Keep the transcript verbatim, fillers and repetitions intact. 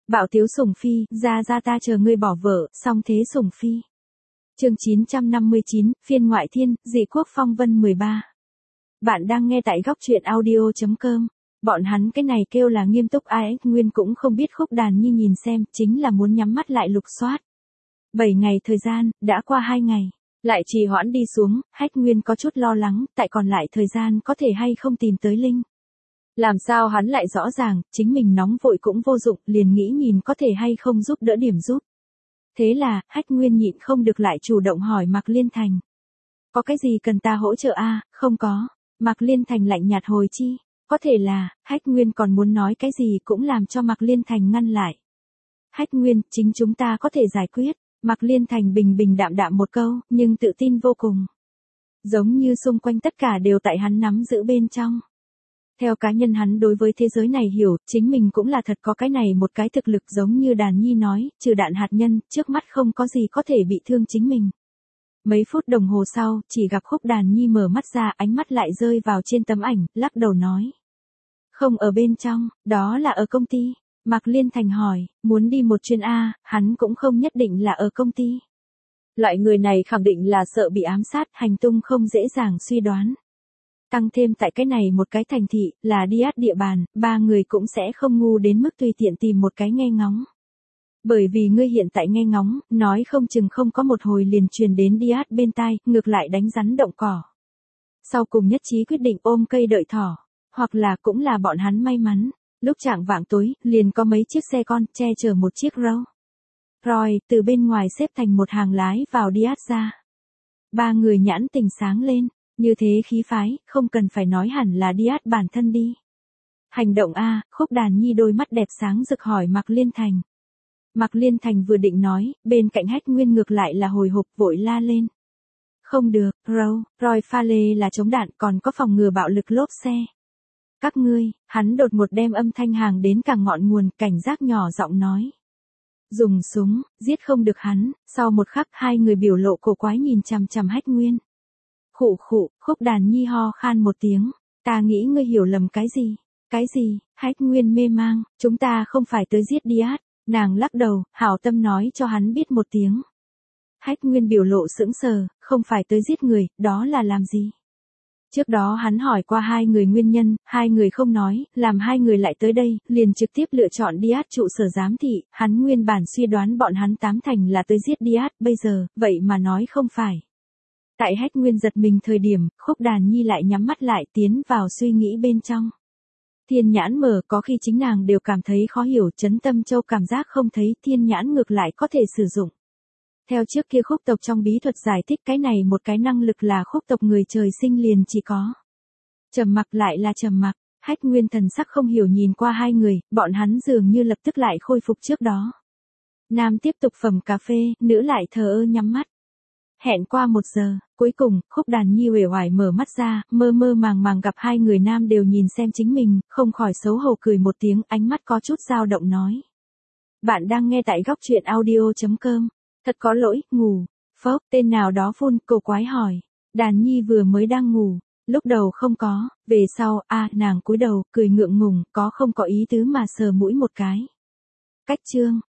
Bạo tiếu sủng phi, ra ra ta chờ ngươi bỏ vợ, song thế sủng phi. Chương chín trăm năm mươi chín, phiên ngoại thiên, dị quốc phong vân mười ba. Bạn đang nghe tại góc truyện audio chấm com. Bọn hắn cái này kêu là nghiêm túc ai Nguyên cũng không biết Khúc Đàn Nhi nhìn xem, chính là muốn nhắm mắt lại lục soát. Bảy ngày thời gian, đã qua hai ngày. Lại trì hoãn đi xuống, Hách Nguyên có chút lo lắng, tại còn lại thời gian có thể hay không tìm tới Linh. Làm sao hắn lại rõ ràng, chính mình nóng vội cũng vô dụng, liền nghĩ nhìn có thể hay không giúp đỡ điểm giúp. Thế là, Hách Nguyên nhịn không được lại chủ động hỏi Mạc Liên Thành. Có cái gì cần ta hỗ trợ a? Không có. Mạc Liên Thành lạnh nhạt hồi chi. Có thể là, Hách Nguyên còn muốn nói cái gì cũng làm cho Mạc Liên Thành ngăn lại. Hách Nguyên, chính chúng ta có thể giải quyết. Mạc Liên Thành bình bình đạm đạm một câu, nhưng tự tin vô cùng. Giống như xung quanh tất cả đều tại hắn nắm giữ bên trong. Theo cá nhân hắn đối với thế giới này hiểu, chính mình cũng là thật có cái này một cái thực lực giống như Đàn Nhi nói, trừ đạn hạt nhân, trước mắt không có gì có thể bị thương chính mình. Mấy phút đồng hồ sau, chỉ gặp Khúc Đàn Nhi mở mắt ra, ánh mắt lại rơi vào trên tấm ảnh, lắc đầu nói. Không ở bên trong, đó là ở công ty. Mạc Liên Thành hỏi, muốn đi một chuyến A, hắn cũng không nhất định là ở công ty. Loại người này khẳng định là sợ bị ám sát, hành tung không dễ dàng suy đoán. Tăng thêm tại cái này một cái thành thị, là đi át địa bàn, ba người cũng sẽ không ngu đến mức tùy tiện tìm một cái nghe ngóng. Bởi vì ngươi hiện tại nghe ngóng, nói không chừng không có một hồi liền truyền đến đi át bên tai, ngược lại đánh rắn động cỏ. Sau cùng nhất trí quyết định ôm cây đợi thỏ, hoặc là cũng là bọn hắn may mắn. Lúc chạng vạng tối, liền có mấy chiếc xe con, che chở một chiếc Rolls Royce, từ bên ngoài xếp thành một hàng lái vào đi át ra. Ba người nhãn tình sáng lên, như thế khí phái, không cần phải nói hẳn là đi át bản thân đi. Hành động A, Khúc Đàn Nhi đôi mắt đẹp sáng rực hỏi Mạc Liên Thành. Mạc Liên Thành vừa định nói, bên cạnh Hách Nguyên ngược lại là hồi hộp vội la lên. Không được, Rolls Royce pha lê là chống đạn còn có phòng ngừa bạo lực lốp xe. Các ngươi, hắn đột ngột đem âm thanh hàng đến cả ngọn nguồn, cảnh giác nhỏ giọng nói. Dùng súng, giết không được hắn, sau một khắc hai người biểu lộ cổ quái nhìn chằm chằm Hách Nguyên. Khụ khụ, Khúc Đàn Nhi ho khan một tiếng, ta nghĩ ngươi hiểu lầm cái gì, cái gì, Hách Nguyên mê mang, chúng ta không phải tới giết đi át, nàng lắc đầu, hảo tâm nói cho hắn biết một tiếng. Hách Nguyên biểu lộ sững sờ, không phải tới giết người, đó là làm gì? Trước đó hắn hỏi qua hai người nguyên nhân, hai người không nói, làm hai người lại tới đây, liền trực tiếp lựa chọn đi át trụ sở giám thị, hắn nguyên bản suy đoán bọn hắn tám thành là tới giết đi át, bây giờ, vậy mà nói không phải. Tại Hách Nguyên giật mình thời điểm, Khúc Đàn Nhi lại nhắm mắt lại tiến vào suy nghĩ bên trong. Thiên nhãn mở có khi chính nàng đều cảm thấy khó hiểu, Trấn Tâm Châu cảm giác không thấy, thiên nhãn ngược lại có thể sử dụng. Theo trước kia khúc tộc trong bí thuật giải thích cái này một cái năng lực là khúc tộc người trời sinh liền chỉ có. Trầm mặc lại là trầm mặc, Hách Nguyên thần sắc không hiểu nhìn qua hai người, bọn hắn dường như lập tức lại khôi phục trước đó. Nam tiếp tục phẩm cà phê, nữ lại thờ ơ nhắm mắt. Hẹn qua một giờ, cuối cùng, Khúc Đàn Nhi uể oải mở mắt ra, mơ mơ màng màng gặp hai người nam đều nhìn xem chính mình, không khỏi xấu hổ cười một tiếng, ánh mắt có chút dao động nói. Bạn đang nghe tại góc truyện audio chấm com. Thật có lỗi, ngủ. Phốc, tên nào đó phun, cô quái hỏi. Đàn Nhi vừa mới đang ngủ. Lúc đầu không có, về sau, a nàng cúi đầu, cười ngượng ngùng, có không có ý tứ mà sờ mũi một cái. Cách chương.